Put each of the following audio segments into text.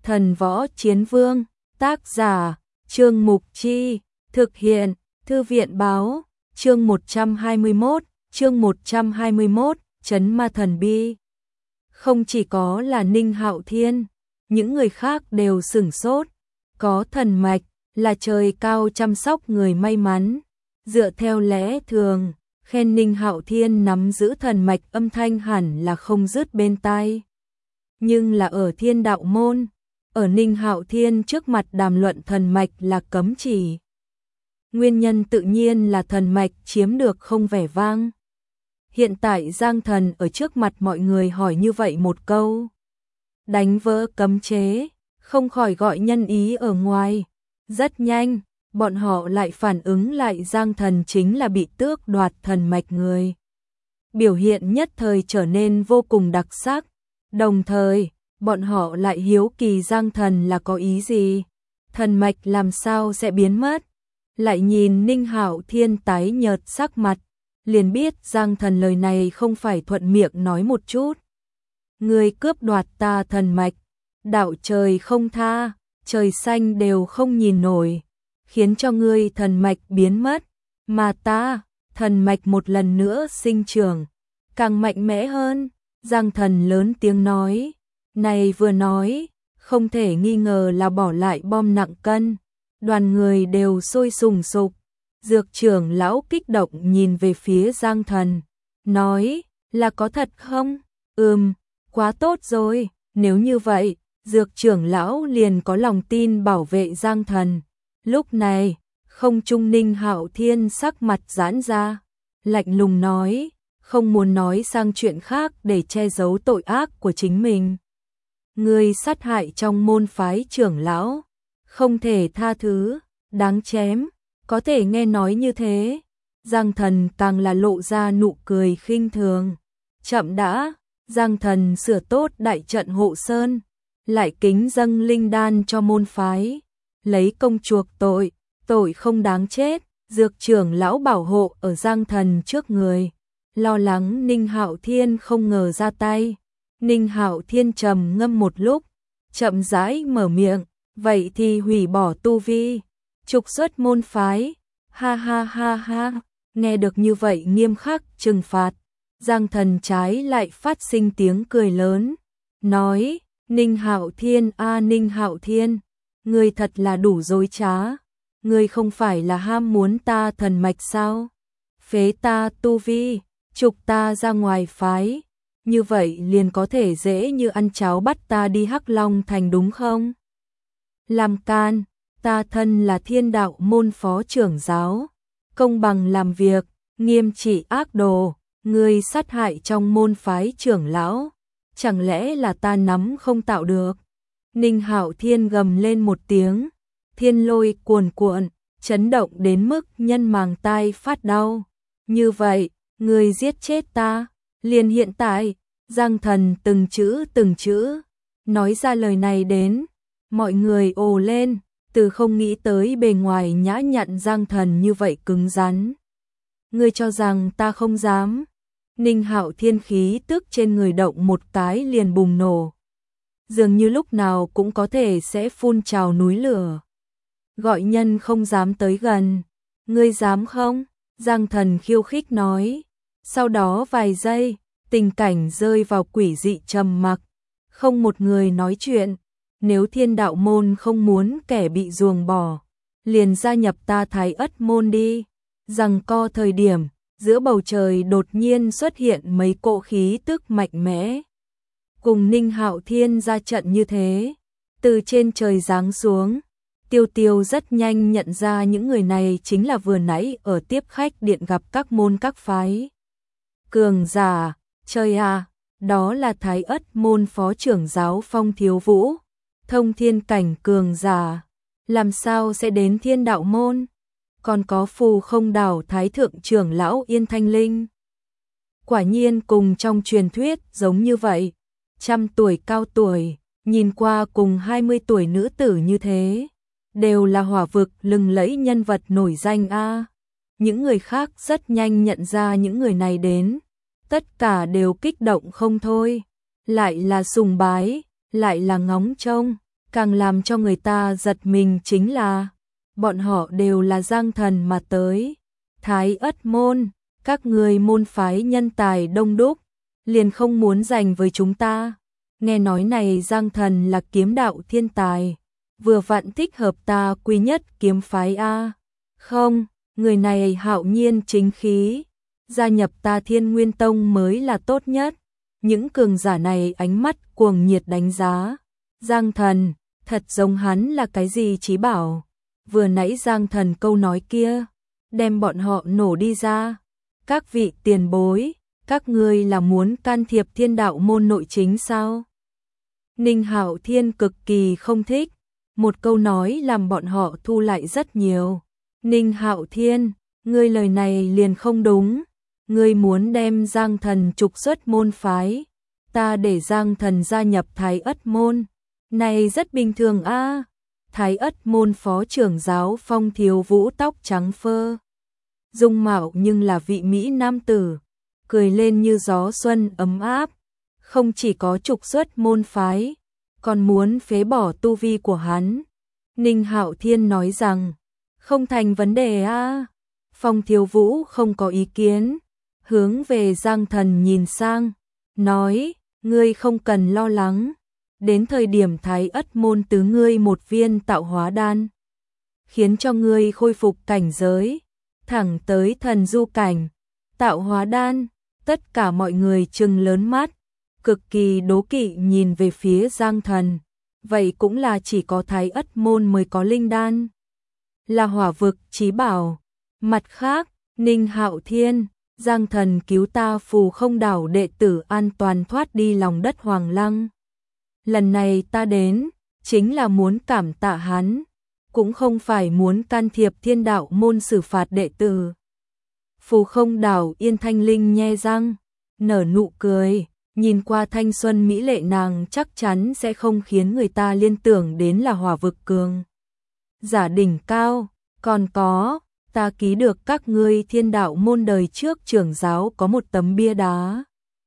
Thần Võ Chiến Vương, tác giả, Trương Mục Chi, thực hiện, Thư viện Báo, chương 121, Trấn Ma Thần Bi. Không chỉ có là Ninh Hạo Thiên, những người khác đều sửng sốt, có thần mạch, là trời cao chăm sóc người may mắn, dựa theo lẽ thường, khen Ninh Hạo Thiên nắm giữ thần mạch âm thanh hẳn là không dứt bên tai. Nhưng là ở Thiên Đạo Môn, ở Ninh Hạo Thiên trước mặt đàm luận thần mạch là cấm chỉ. Nguyên nhân tự nhiên là thần mạch chiếm được không vẻ vang. Hiện tại Giang Thần ở trước mặt mọi người hỏi như vậy một câu, đánh vỡ cấm chế, không khỏi gọi nhân ý ở ngoài. Rất nhanh, bọn họ lại phản ứng lại Giang Thần chính là bị tước đoạt thần mạch người. Biểu hiện nhất thời trở nên vô cùng đặc sắc, đồng thời, bọn họ lại hiếu kỳ Giang Thần là có ý gì, thần mạch làm sao sẽ biến mất. Lại nhìn Ninh Hạo Thiên tái nhợt sắc mặt, liền biết Giang Thần lời này không phải thuận miệng nói một chút. Người cướp đoạt ta thần mạch, đạo trời không tha, trời xanh đều không nhìn nổi, khiến cho ngươi thần mạch biến mất, mà ta, thần mạch một lần nữa sinh trưởng, càng mạnh mẽ hơn. Giang Thần lớn tiếng nói, này vừa nói, không thể nghi ngờ là bỏ lại bom nặng cân, đoàn người đều sôi sùng sục. Dược trưởng lão kích động nhìn về phía Giang Thần, nói, là có thật không? Quá tốt rồi, nếu như vậy, dược trưởng lão liền có lòng tin bảo vệ Giang Thần. Lúc này, không trung Ninh Hạo Thiên sắc mặt giãn ra, lạnh lùng nói, không muốn nói sang chuyện khác để che giấu tội ác của chính mình. Người sát hại trong môn phái trưởng lão, không thể tha thứ, đáng chém. Có thể nghe nói như thế, Giang Thần càng là lộ ra nụ cười khinh thường. Chậm đã, Giang Thần sửa tốt đại trận hộ sơn, lại kính dâng linh đan cho môn phái, lấy công chuộc tội, tội không đáng chết. Dược trưởng lão bảo hộ ở Giang Thần trước người, lo lắng Ninh Hạo Thiên không ngờ ra tay. Ninh Hạo Thiên trầm ngâm một lúc, chậm rãi mở miệng, vậy thì hủy bỏ tu vi, trục xuất môn phái. Ha ha ha ha, nghe được như vậy nghiêm khắc trừng phạt, Giang Thần trái lại phát sinh tiếng cười lớn, nói, Ninh Hạo Thiên Ninh Hạo Thiên, ngươi thật là đủ dối trá, ngươi không phải là ham muốn ta thần mạch sao? Phế ta tu vi, trục ta ra ngoài phái, như vậy liền có thể dễ như ăn cháo bắt ta đi Hắc Long Thành đúng không? Làm can, ta thân là Thiên Đạo Môn phó trưởng giáo, công bằng làm việc, nghiêm trị ác đồ, ngươi sát hại trong môn phái trưởng lão, chẳng lẽ là ta nắm không tạo được? Ninh Hạo Thiên gầm lên một tiếng, thiên lôi cuồn cuộn, chấn động đến mức nhân màng tai phát đau. Như vậy, ngươi giết chết ta, liền hiện tại. Giang Thần từng chữ nói ra lời này đến, mọi người ồ lên, từ không nghĩ tới bề ngoài nhã nhặn Giang Thần như vậy cứng rắn. Ngươi cho rằng ta không dám? Ninh Hạo Thiên khí tức trên người động một cái liền bùng nổ, dường như lúc nào cũng có thể sẽ phun trào núi lửa. Gọi nhân không dám tới gần, ngươi dám không? Giang Thần khiêu khích nói. Sau đó vài giây, tình cảnh rơi vào quỷ dị trầm mặc, không một người nói chuyện. Nếu Thiên Đạo Môn không muốn kẻ bị ruồng bỏ, liền gia nhập ta Thái Ất Môn đi. Giằng co thời điểm, giữa bầu trời đột nhiên xuất hiện mấy cỗ khí tức mạnh mẽ. Cùng Ninh Hạo Thiên ra trận như thế, từ trên trời giáng xuống. Tiêu Tiêu rất nhanh nhận ra những người này chính là vừa nãy ở tiếp khách điện gặp các môn các phái. Cường giả, trời à, đó là Thái Ất Môn phó trưởng giáo Phong Thiếu Vũ. Thông thiên cảnh cường giả, làm sao sẽ đến Thiên Đạo Môn? Còn có Phù Không Đảo Thái thượng trưởng lão Yên Thanh Linh. Quả nhiên cùng trong truyền thuyết giống như vậy, trăm tuổi cao tuổi, nhìn qua cùng 20 tuổi nữ tử như thế, đều là hỏa vực lừng lẫy nhân vật nổi danh a. Những người khác rất nhanh nhận ra những người này đến, tất cả đều kích động không thôi, lại là sùng bái, lại là ngóng trông. Càng làm cho người ta giật mình chính là, bọn họ đều là Giang Thần mà tới. Thái Ất môn, các người môn phái nhân tài đông đúc, liền không muốn giành với chúng ta. Nghe nói này Giang Thần là kiếm đạo thiên tài, vừa vặn thích hợp ta quý nhất kiếm phái a. Không, người này hạo nhiên chính khí, gia nhập ta Thiên Nguyên Tông mới là tốt nhất. Những cường giả này ánh mắt cuồng nhiệt đánh giá. Giang Thần, thật giống hắn là cái gì chí bảo. Vừa nãy Giang Thần câu nói kia, đem bọn họ nổ đi ra. Các vị tiền bối, các ngươi là muốn can thiệp Thiên đạo môn nội chính sao? Ninh Hạo Thiên cực kỳ không thích, một câu nói làm bọn họ thu lại rất nhiều. Ninh Hạo Thiên, ngươi lời này liền không đúng, ngươi muốn đem Giang Thần trục xuất môn phái, ta để Giang Thần gia nhập Thái Ất môn, này rất bình thường a. Thái Ất môn phó trưởng giáo Phong Thiếu Vũ tóc trắng phơ, dung mạo nhưng là vị mỹ nam tử, cười lên như gió xuân ấm áp, không chỉ có trục xuất môn phái, còn muốn phế bỏ tu vi của hắn. Ninh Hạo Thiên nói rằng, không thành vấn đề a. Phong Thiếu Vũ không có ý kiến, hướng về Giang Thần nhìn sang, nói, ngươi không cần lo lắng, đến thời điểm Thái Ất môn tứ ngươi một viên tạo hóa đan, khiến cho ngươi khôi phục cảnh giới, thẳng tới thần du cảnh. Tạo hóa đan, tất cả mọi người trừng lớn mắt, cực kỳ đố kỵ nhìn về phía Giang Thần, vậy cũng là chỉ có Thái Ất môn mới có linh đan, là hỏa vực chí bảo. Mặt khác, Ninh Hạo Thiên, Giang Thần cứu ta Phù Không đảo đệ tử an toàn thoát đi lòng đất Hoàng Lăng. Lần này ta đến, chính là muốn cảm tạ hắn, cũng không phải muốn can thiệp Thiên đạo môn xử phạt đệ tử. Phù Không đảo Yên Thanh Linh nhe răng, nở nụ cười, nhìn qua thanh xuân mỹ lệ nàng chắc chắn sẽ không khiến người ta liên tưởng đến là hỏa vực cường giả đỉnh cao. Còn có, ta ký được các ngươi Thiên đạo môn đời trước trưởng giáo có một tấm bia đá,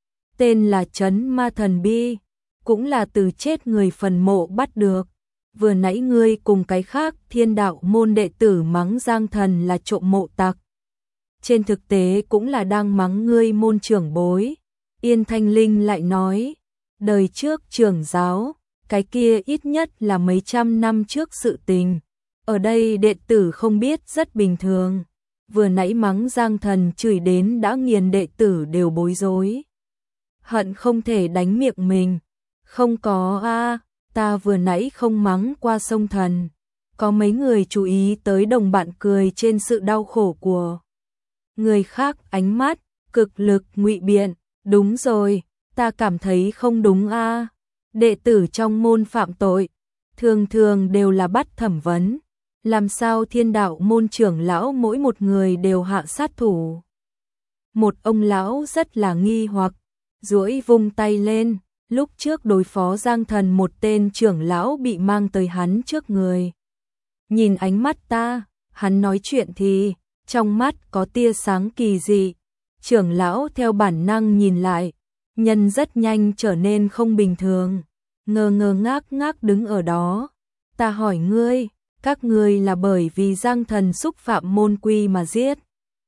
tên là Trấn Ma Thần Bi, cũng là từ chết người phần mộ bắt được. Vừa nãy ngươi cùng cái khác Thiên đạo môn đệ tử mắng Giang Thần là trộm mộ tặc, trên thực tế cũng là đang mắng ngươi môn trưởng bối. Yên Thanh Linh lại nói, đời trước trưởng giáo, cái kia ít nhất là mấy trăm năm trước sự tình, ở đây đệ tử không biết rất bình thường. Vừa nãy mắng Giang Thần chửi đến đã nghiền đệ tử đều bối rối, hận không thể đánh miệng mình. Không có a, ta vừa nãy không mắng qua sông thần. Có mấy người chú ý tới đồng bạn cười trên sự đau khổ của người khác, ánh mắt cực lực ngụy biện. Đúng rồi, ta cảm thấy không đúng a. Đệ tử trong môn phạm tội, thường thường đều là bắt thẩm vấn. Làm sao Thiên đạo môn trưởng lão mỗi một người đều hạ sát thủ? Một ông lão rất là nghi hoặc, duỗi vung tay lên. Lúc trước đối phó Giang Thần một tên trưởng lão bị mang tới hắn trước người. Nhìn ánh mắt ta, hắn nói chuyện thì, trong mắt có tia sáng kỳ dị. Trưởng lão theo bản năng nhìn lại, nhân rất nhanh trở nên không bình thường, ngơ ngơ ngác ngác đứng ở đó. Ta hỏi ngươi, các ngươi là bởi vì Giang Thần xúc phạm môn quy mà giết,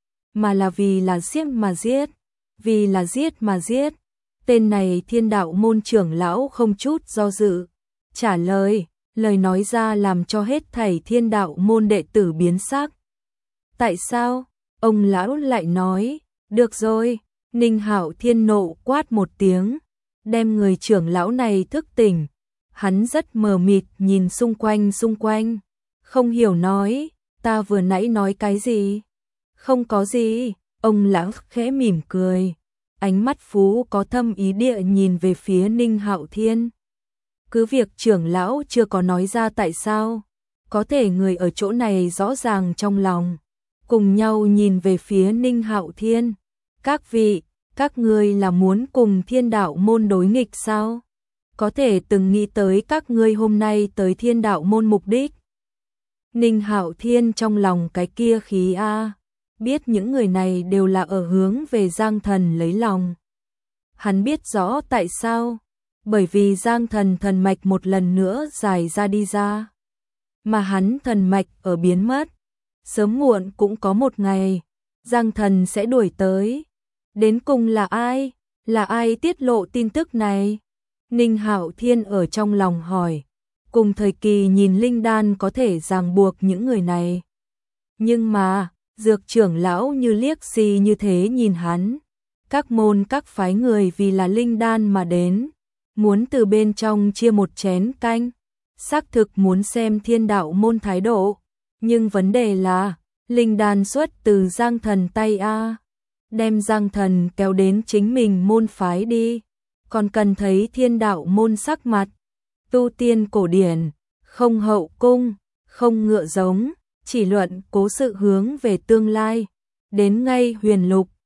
mà là vì là giết mà giết, vì là giết mà giết? Tên này Thiên đạo môn trưởng lão không chút do dự trả lời, lời nói ra làm cho hết thảy Thiên đạo môn đệ tử biến sắc. Tại sao? Ông lão lại nói, được rồi. Ninh Hạo Thiên nộ quát một tiếng, đem người trưởng lão này thức tỉnh. Hắn rất mờ mịt nhìn xung quanh, không hiểu nói, ta vừa nãy nói cái gì? Không có gì. Ông lão khẽ mỉm cười, ánh mắt phú có thâm ý địa nhìn về phía Ninh Hạo Thiên. Cứ việc trưởng lão chưa có nói ra tại sao, có thể người ở chỗ này rõ ràng trong lòng, cùng nhau nhìn về phía Ninh Hạo Thiên. Các vị, các ngươi là muốn cùng Thiên đạo môn đối nghịch sao? Có thể từng nghĩ tới các ngươi hôm nay tới Thiên đạo môn mục đích? Ninh Hạo Thiên trong lòng cái kia khí a, biết những người này đều là ở hướng về Giang Thần lấy lòng. Hắn biết rõ tại sao, bởi vì Giang Thần thần mạch một lần nữa giải ra đi ra. Mà hắn thần mạch ở biến mất, sớm muộn cũng có một ngày, Giang Thần sẽ đuổi tới. Đến cùng là ai? Là ai tiết lộ tin tức này? Ninh Hạo Thiên ở trong lòng hỏi. Cùng thời kỳ nhìn linh đan có thể ràng buộc những người này. Nhưng mà, dược trưởng lão như liếc xì như thế nhìn hắn. Các môn các phái người vì là linh đan mà đến, muốn từ bên trong chia một chén canh, xác thực muốn xem Thiên Đạo môn thái độ. Nhưng vấn đề là, linh đan xuất từ Giang Thần tay a, đem Giang Thần kéo đến chính mình môn phái đi, còn cần thấy Thiên Đạo môn sắc mặt. Tu tiên cổ điển, không hậu cung, không ngựa giống, chỉ luận cố sự hướng về tương lai. Đến ngay huyền lục,